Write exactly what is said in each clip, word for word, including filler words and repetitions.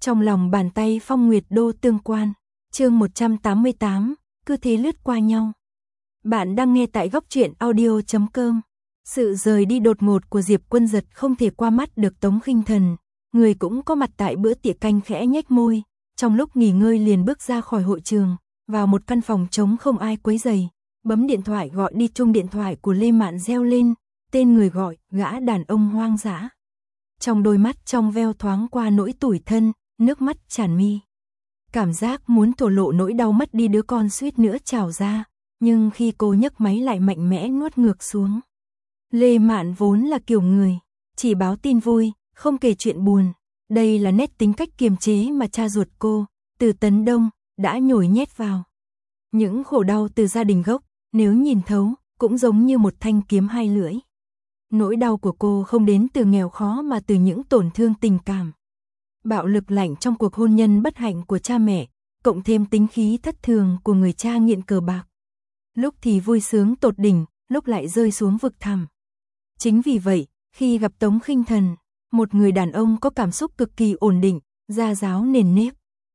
Trong lòng bàn tay Phong Nguyệt Đô tương quan. Chương một trăm tám mươi tám, cứ thế lướt qua nhau. Bạn đang nghe tại góc truyện audio chấm com. Sự rời đi đột ngột của Diệp Quân Giật không thể qua mắt được Tống Khinh Thần, người cũng có mặt tại bữa tiệc canh khẽ nhếch môi, trong lúc nghỉ ngơi liền bước ra khỏi hội trường, vào một căn phòng trống không ai quấy rầy, bấm điện thoại gọi đi. Chuông điện thoại của Lê Mạn reo lên, tên người gọi, gã đàn ông hoang dã. Trong đôi mắt trong veo thoáng qua nỗi tủi thân, nước mắt tràn mi. Cảm giác muốn thổ lộ nỗi đau mất đi đứa con suýt nữa trào ra, nhưng khi cô nhấc máy lại mạnh mẽ nuốt ngược xuống. Lê Mạn vốn là kiểu người chỉ báo tin vui, không kể chuyện buồn. Đây là nét tính cách kiềm chế mà cha ruột cô, Từ Tấn Đông, đã nhồi nhét vào. Những khổ đau từ gia đình gốc, nếu nhìn thấu, cũng giống như một thanh kiếm hai lưỡi. Nỗi đau của cô không đến từ nghèo khó mà từ những tổn thương tình cảm. Bạo lực lạnh trong cuộc hôn nhân bất hạnh của cha mẹ, cộng thêm tính khí thất thường của người cha nghiện cờ bạc. Lúc thì vui sướng tột đỉnh, lúc lại rơi xuống vực thẳm. Chính vì vậy, khi gặp Tống Khinh Thần, một người đàn ông có cảm xúc cực kỳ ổn định, gia giáo nền nếp,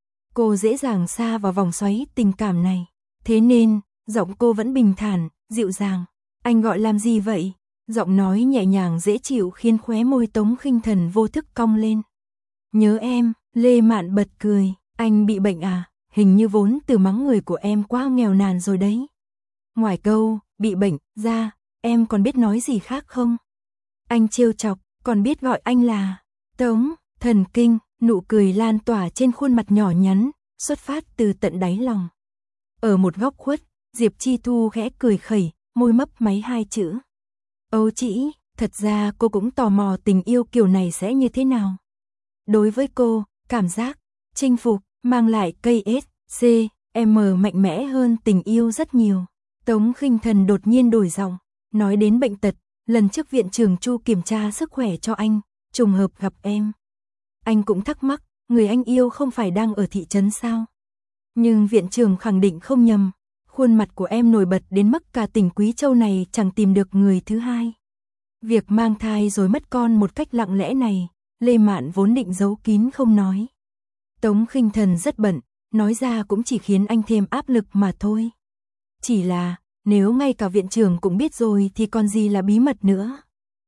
cô dễ dàng sa vào vòng xoáy tình cảm này. Thế nên, giọng cô vẫn bình thản, dịu dàng. Anh gọi làm gì vậy? Giọng nói nhẹ nhàng dễ chịu khiến khóe môi Tống Khinh Thần vô thức cong lên. Nhớ em. Lê Mạn bật cười. Anh bị bệnh à? Hình như vốn từ mắng người của em quá nghèo nàn rồi đấy. Ngoài câu bị bệnh ra, em còn biết nói gì khác không? Anh trêu chọc, còn biết gọi anh là Tống. Thần kinh. Nụ cười lan tỏa trên khuôn mặt nhỏ nhắn, xuất phát từ tận đáy lòng. Ở một góc khuất, Diệp Chi Thu khẽ cười khẩy, môi mấp máy hai chữ. Âu chỉ, thật ra cô cũng tò mò tình yêu kiểu này sẽ như thế nào. Đối với cô, cảm giác chinh phục mang lại cây ét xê em mạnh mẽ hơn tình yêu rất nhiều. Tống Khinh Thần đột nhiên đổi giọng, nói đến bệnh tật, lần trước viện trưởng Chu kiểm tra sức khỏe cho anh, trùng hợp gặp em. Anh cũng thắc mắc, người anh yêu không phải đang ở thị trấn sao? Nhưng viện trưởng khẳng định không nhầm, khuôn mặt của em nổi bật đến mức cả tỉnh Quý Châu này chẳng tìm được người thứ hai. Việc mang thai rồi mất con một cách lặng lẽ này, Lê Mạn vốn định giấu kín không nói. Tống Khinh Thần rất bận, nói ra cũng chỉ khiến anh thêm áp lực mà thôi. Chỉ là, nếu ngay cả viện trưởng cũng biết rồi thì còn gì là bí mật nữa.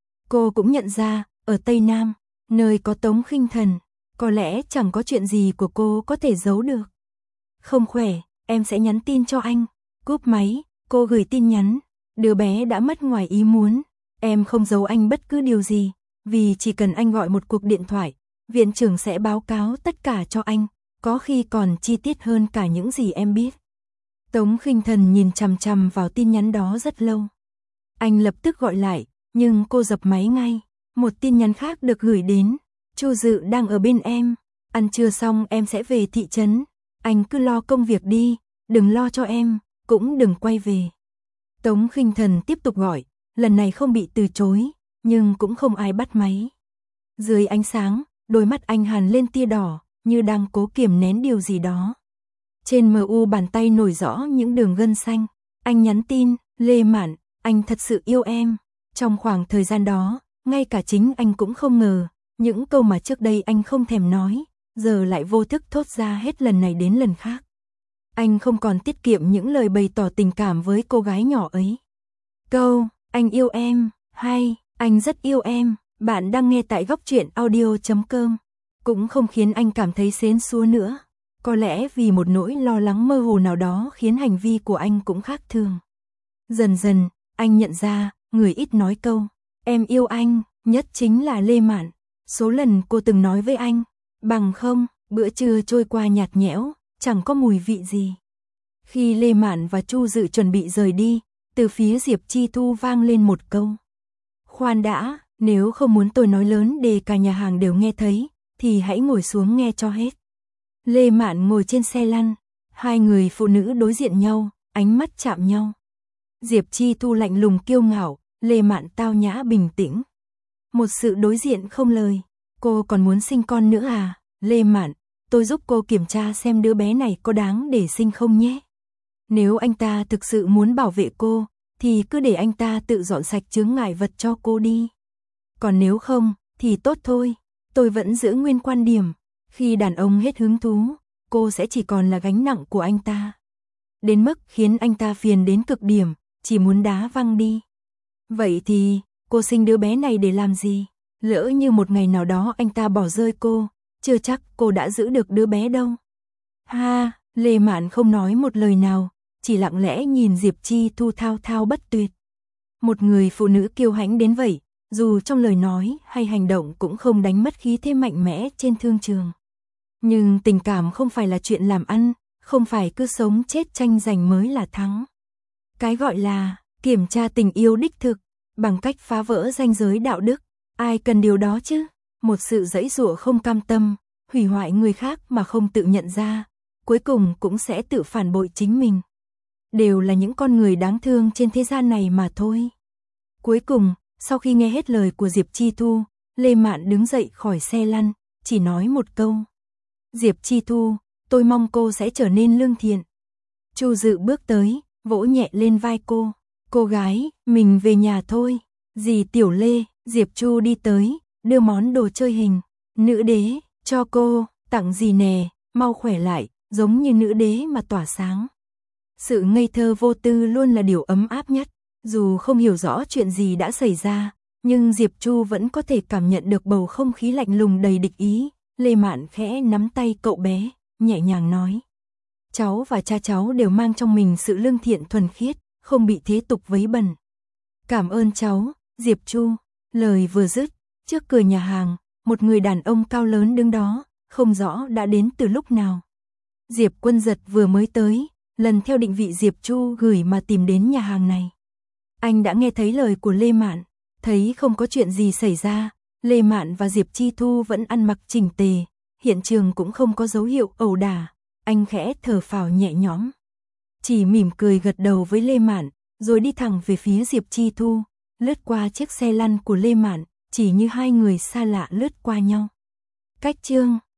Cô cũng nhận ra, ở Tây Nam, nơi có Tống Khinh Thần, có lẽ chẳng có chuyện gì của cô có thể giấu được. Không khỏe, em sẽ nhắn tin cho anh. Cúp máy, cô gửi tin nhắn. Đứa bé đã mất ngoài ý muốn. Em không giấu anh bất cứ điều gì, vì chỉ cần anh gọi một cuộc điện thoại, viện trưởng sẽ báo cáo tất cả cho anh, có khi còn chi tiết hơn cả những gì em biết. Tống Khinh Thần nhìn chằm chằm vào tin nhắn đó rất lâu. Anh lập tức gọi lại, nhưng cô dập máy ngay. Một tin nhắn khác được gửi đến. Chu Dự đang ở bên em. Ăn trưa xong em sẽ về thị trấn. Anh cứ lo công việc đi, đừng lo cho em, cũng đừng quay về. Tống Khinh Thần tiếp tục gọi, lần này không bị từ chối, nhưng cũng không ai bắt máy. Dưới ánh sáng, đôi mắt anh hằn lên tia đỏ, như đang cố kiềm nén điều gì đó. Trên mờ u bàn tay nổi rõ những đường gân xanh. Anh nhắn tin, Lê Mạn, anh thật sự yêu em. Trong khoảng thời gian đó, ngay cả chính anh cũng không ngờ, những câu mà trước đây anh không thèm nói, giờ lại vô thức thốt ra hết lần này đến lần khác. Anh không còn tiết kiệm những lời bày tỏ tình cảm với cô gái nhỏ ấy. Câu, anh yêu em, hay, anh rất yêu em, bạn đang nghe tại góc truyện audio chấm com, cũng không khiến anh cảm thấy sến súa nữa. Có lẽ vì một nỗi lo lắng mơ hồ nào đó khiến hành vi của anh cũng khác thường. Dần dần, anh nhận ra, người ít nói câu, em yêu anh, nhất chính là Lê Mạn. Số lần cô từng nói với anh, bằng không, bữa trưa trôi qua nhạt nhẽo, chẳng có mùi vị gì. Khi Lê Mạn và Chu Dự chuẩn bị rời đi, từ phía Diệp Chi Thu vang lên một câu. Khoan đã, nếu không muốn tôi nói lớn để cả nhà hàng đều nghe thấy, thì hãy ngồi xuống nghe cho hết. Lê Mạn ngồi trên xe lăn, hai người phụ nữ đối diện nhau, ánh mắt chạm nhau. Diệp Chi Thu lạnh lùng kiêu ngạo, Lê Mạn tao nhã bình tĩnh. Một sự đối diện không lời. Cô còn muốn sinh con nữa à? Lê Mạn, tôi giúp cô kiểm tra xem đứa bé này có đáng để sinh không nhé. Nếu anh ta thực sự muốn bảo vệ cô, thì cứ để anh ta tự dọn sạch chướng ngại vật cho cô đi. Còn nếu không, thì tốt thôi. Tôi vẫn giữ nguyên quan điểm. Khi đàn ông hết hứng thú, cô sẽ chỉ còn là gánh nặng của anh ta. Đến mức khiến anh ta phiền đến cực điểm, chỉ muốn đá văng đi. Vậy thì, cô sinh đứa bé này để làm gì? Lỡ như một ngày nào đó anh ta bỏ rơi cô, chưa chắc cô đã giữ được đứa bé đâu. Ha, Lê Mạn không nói một lời nào, chỉ lặng lẽ nhìn Diệp Chi Thu thao thao bất tuyệt. Một người phụ nữ kiêu hãnh đến vậy, dù trong lời nói hay hành động cũng không đánh mất khí thế mạnh mẽ trên thương trường. Nhưng tình cảm không phải là chuyện làm ăn, không phải cứ sống chết tranh giành mới là thắng. Cái gọi là kiểm tra tình yêu đích thực, bằng cách phá vỡ ranh giới đạo đức, ai cần điều đó chứ? Một sự giãy giụa không cam tâm, hủy hoại người khác mà không tự nhận ra, cuối cùng cũng sẽ tự phản bội chính mình. Đều là những con người đáng thương trên thế gian này mà thôi. Cuối cùng, sau khi nghe hết lời của Diệp Chi Thu, Lê Mạn đứng dậy khỏi xe lăn, chỉ nói một câu. Diệp Chi Thu, tôi mong cô sẽ trở nên lương thiện. Chu Dự bước tới, vỗ nhẹ lên vai cô. Cô gái, mình về nhà thôi. Dì Tiểu Lê, Diệp Chu đi tới, đưa món đồ chơi hình. Nữ đế, cho cô, tặng gì nè, mau khỏe lại, giống như nữ đế mà tỏa sáng. Sự ngây thơ vô tư luôn là điều ấm áp nhất. Dù không hiểu rõ chuyện gì đã xảy ra, nhưng Diệp Chu vẫn có thể cảm nhận được bầu không khí lạnh lùng đầy địch ý. Lê Mạn khẽ nắm tay cậu bé, nhẹ nhàng nói. Cháu và cha cháu đều mang trong mình sự lương thiện thuần khiết, không bị thế tục vấy bẩn. Cảm ơn cháu, Diệp Chu. Lời vừa dứt, trước cửa nhà hàng, một người đàn ông cao lớn đứng đó, không rõ đã đến từ lúc nào. Diệp Quân Giật vừa mới tới, lần theo định vị Diệp Chu gửi mà tìm đến nhà hàng này. Anh đã nghe thấy lời của Lê Mạn, thấy không có chuyện gì xảy ra, Lê Mạn và Diệp Chi Thu vẫn ăn mặc chỉnh tề, hiện trường cũng không có dấu hiệu ẩu đả, anh khẽ thở phào nhẹ nhõm. Chỉ mỉm cười gật đầu với Lê Mạn, rồi đi thẳng về phía Diệp Chi Thu, lướt qua chiếc xe lăn của Lê Mạn, chỉ như hai người xa lạ lướt qua nhau. Cách chương